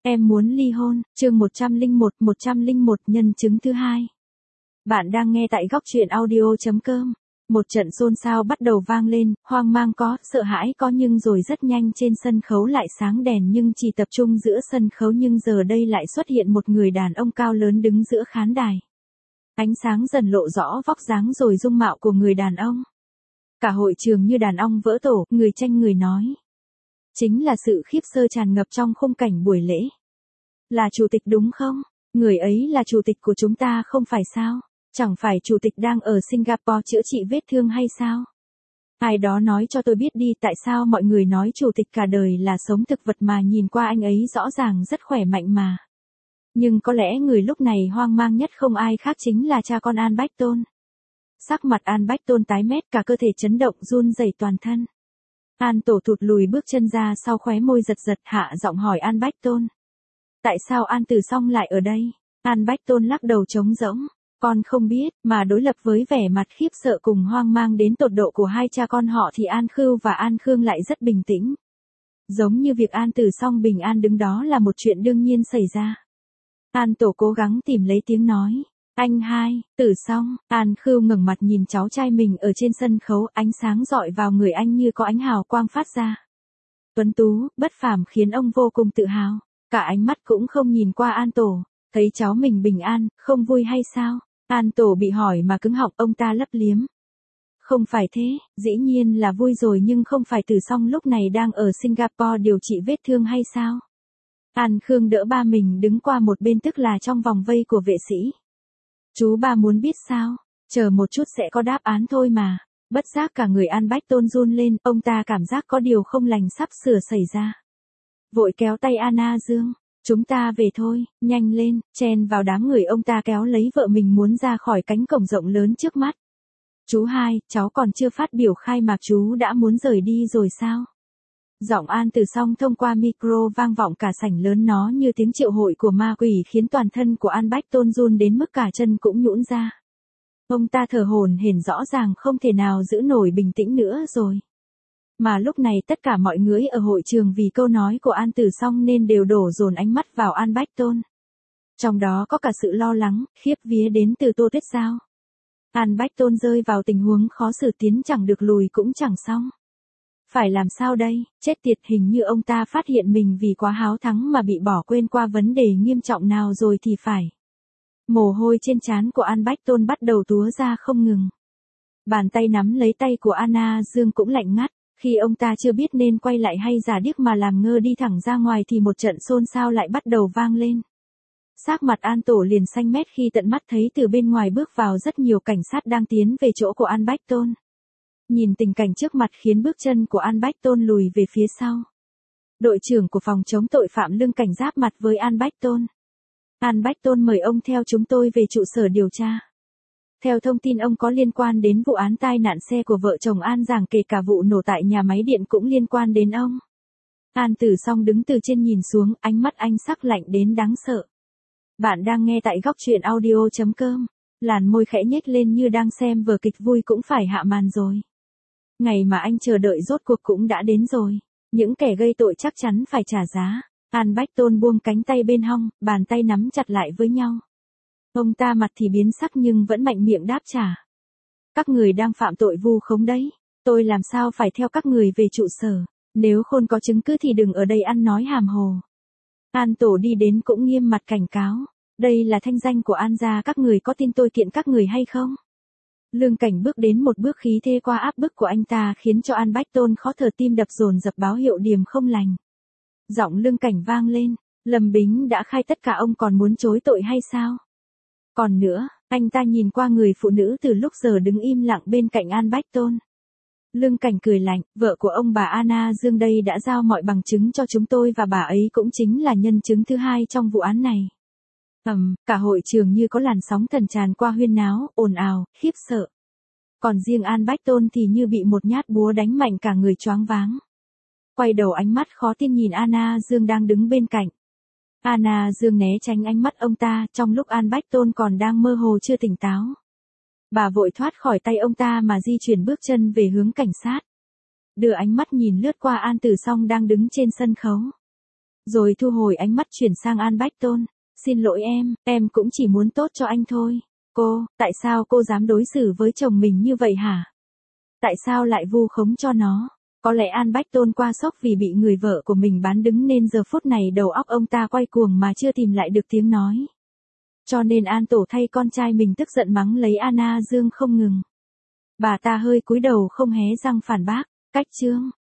Em muốn ly hôn, chương 101 nhân chứng thứ hai. Bạn đang nghe tại góc truyện audio.com. Một trận xôn xao bắt đầu vang lên, hoang mang có, sợ hãi có nhưng rồi rất nhanh trên sân khấu lại sáng đèn nhưng chỉ tập trung giữa sân khấu nhưng giờ đây lại xuất hiện một người đàn ông cao lớn đứng giữa khán đài. Ánh sáng dần lộ rõ vóc dáng rồi dung mạo của người đàn ông. Cả hội trường như đàn ong vỡ tổ, người tranh người nói. Chính là sự khiếp sợ tràn ngập trong khung cảnh buổi lễ. Là chủ tịch đúng không? Người ấy là chủ tịch của chúng ta không phải sao? Chẳng phải chủ tịch đang ở Singapore chữa trị vết thương hay sao? Ai đó nói cho tôi biết đi tại sao mọi người nói chủ tịch cả đời là sống thực vật mà nhìn qua anh ấy rõ ràng rất khỏe mạnh mà. Nhưng có lẽ người lúc này hoang mang nhất không ai khác chính là cha con Albert Tôn. Sắc mặt Albert Tôn tái mét cả cơ thể chấn động run rẩy toàn thân. An Tổ thụt lùi bước chân ra sau khóe môi giật giật hạ giọng hỏi Albert Tôn. Tại sao An Tử Song lại ở đây? Albert Tôn lắc đầu trống rỗng. Con không biết, mà đối lập với vẻ mặt khiếp sợ cùng hoang mang đến tột độ của hai cha con họ thì An Khưu và An Khương lại rất bình tĩnh. Giống như việc An Tử Song bình an đứng đó là một chuyện đương nhiên xảy ra. An Tổ cố gắng tìm lấy tiếng nói. Anh hai, Tử Song. An Khưu ngẩng mặt nhìn cháu trai mình ở trên sân khấu, ánh sáng rọi vào người anh như có ánh hào quang phát ra. Tuấn tú, bất phàm khiến ông vô cùng tự hào. Cả ánh mắt cũng không nhìn qua An Tổ, thấy cháu mình bình an, không vui hay sao? An Tổ bị hỏi mà cứng họng, ông ta lấp liếm. Không phải thế, dĩ nhiên là vui rồi nhưng không phải Tử Song lúc này đang ở Singapore điều trị vết thương hay sao? An Khương đỡ ba mình đứng qua một bên tức là trong vòng vây của vệ sĩ. Chú ba muốn biết sao? Chờ một chút sẽ có đáp án thôi mà. Bất giác cả người Albert Tôn run lên, ông ta cảm giác có điều không lành sắp sửa xảy ra. Vội kéo tay Anna Dương. Chúng ta về thôi, nhanh lên, chen vào đám người ông ta kéo lấy vợ mình muốn ra khỏi cánh cổng rộng lớn trước mắt. Chú hai, cháu còn chưa phát biểu khai mạc chú đã muốn rời đi rồi sao? Giọng An Tử Song thông qua micro vang vọng cả sảnh lớn nó như tiếng triệu hội của ma quỷ khiến toàn thân của Albert Tôn run đến mức cả chân cũng nhũn ra. Ông ta thở hổn hển rõ ràng không thể nào giữ nổi bình tĩnh nữa rồi. Mà lúc này tất cả mọi người ở hội trường vì câu nói của An Tử Song nên đều đổ dồn ánh mắt vào Albert Tôn. Trong đó có cả sự lo lắng, khiếp vía đến từ Tô Tuyết Giao. Albert Tôn rơi vào tình huống khó xử tiến chẳng được lùi cũng chẳng xong. Phải làm sao đây, chết tiệt hình như ông ta phát hiện mình vì quá háo thắng mà bị bỏ quên qua vấn đề nghiêm trọng nào rồi thì phải. Mồ hôi trên trán của Albert Tôn bắt đầu túa ra không ngừng. Bàn tay nắm lấy tay của Anna Dương cũng lạnh ngắt. Khi ông ta chưa biết nên quay lại hay giả điếc mà làm ngơ đi thẳng ra ngoài thì một trận xôn xao lại bắt đầu vang lên. Sắc mặt An Tổ liền xanh mét khi tận mắt thấy từ bên ngoài bước vào rất nhiều cảnh sát đang tiến về chỗ của Albert Tôn. Nhìn tình cảnh trước mặt khiến bước chân của Albert Tôn lùi về phía sau. Đội trưởng của phòng chống tội phạm Lương Cảnh giáp mặt với Albert Tôn. Albert Tôn mời ông theo chúng tôi về trụ sở điều tra. Theo thông tin ông có liên quan đến vụ án tai nạn xe của vợ chồng An Giảng kể cả vụ nổ tại nhà máy điện cũng liên quan đến ông. An Tử Song đứng từ trên nhìn xuống, ánh mắt anh sắc lạnh đến đáng sợ. Bạn đang nghe tại góc truyện audio.com. Làn môi khẽ nhếch lên như đang xem vở kịch vui cũng phải hạ màn rồi. Ngày mà anh chờ đợi rốt cuộc cũng đã đến rồi. Những kẻ gây tội chắc chắn phải trả giá. Albert Tôn buông cánh tay bên hông, bàn tay nắm chặt lại với nhau. Ông ta mặt thì biến sắc nhưng vẫn mạnh miệng đáp trả. Các người đang phạm tội vu khống đấy. Tôi làm sao phải theo các người về trụ sở. Nếu không có chứng cứ thì đừng ở đây ăn nói hàm hồ. An Tổ đi đến cũng nghiêm mặt cảnh cáo. Đây là thanh danh của An gia, các người có tin tôi kiện các người hay không? Lương Cảnh bước đến một bước khí thế qua áp bức của anh ta khiến cho Albert Tôn khó thở, tim đập dồn dập báo hiệu điểm không lành. Giọng Lương Cảnh vang lên. Lâm Bính đã khai tất cả, ông còn muốn chối tội hay sao? Còn nữa, anh ta nhìn qua người phụ nữ từ lúc giờ đứng im lặng bên cạnh Albert Tôn. Lương Cảnh cười lạnh, vợ của ông bà Anna Dương đây đã giao mọi bằng chứng cho chúng tôi và bà ấy cũng chính là nhân chứng thứ hai trong vụ án này. Cả hội trường như có làn sóng thần tràn qua huyên náo, ồn ào, khiếp sợ. Còn riêng Albert Tôn thì như bị một nhát búa đánh mạnh cả người choáng váng. Quay đầu ánh mắt khó tin nhìn Anna Dương đang đứng bên cạnh. Anna Dương né tránh ánh mắt ông ta trong lúc Albert Tôn còn đang mơ hồ chưa tỉnh táo. Bà vội thoát khỏi tay ông ta mà di chuyển bước chân về hướng cảnh sát. Đưa ánh mắt nhìn lướt qua An Tử Song đang đứng trên sân khấu. Rồi thu hồi ánh mắt chuyển sang An Bách Tôn. Xin lỗi em cũng chỉ muốn tốt cho anh thôi. Cô, tại sao cô dám đối xử với chồng mình như vậy hả? Tại sao lại vu khống cho nó? Có lẽ An Bách Tôn qua sốc vì bị người vợ của mình bán đứng nên giờ phút này đầu óc ông ta quay cuồng mà chưa tìm lại được tiếng nói. Cho nên An Tổ thay con trai mình tức giận mắng lấy Anna Dương không ngừng. Bà ta hơi cúi đầu không hé răng phản bác. Cách chương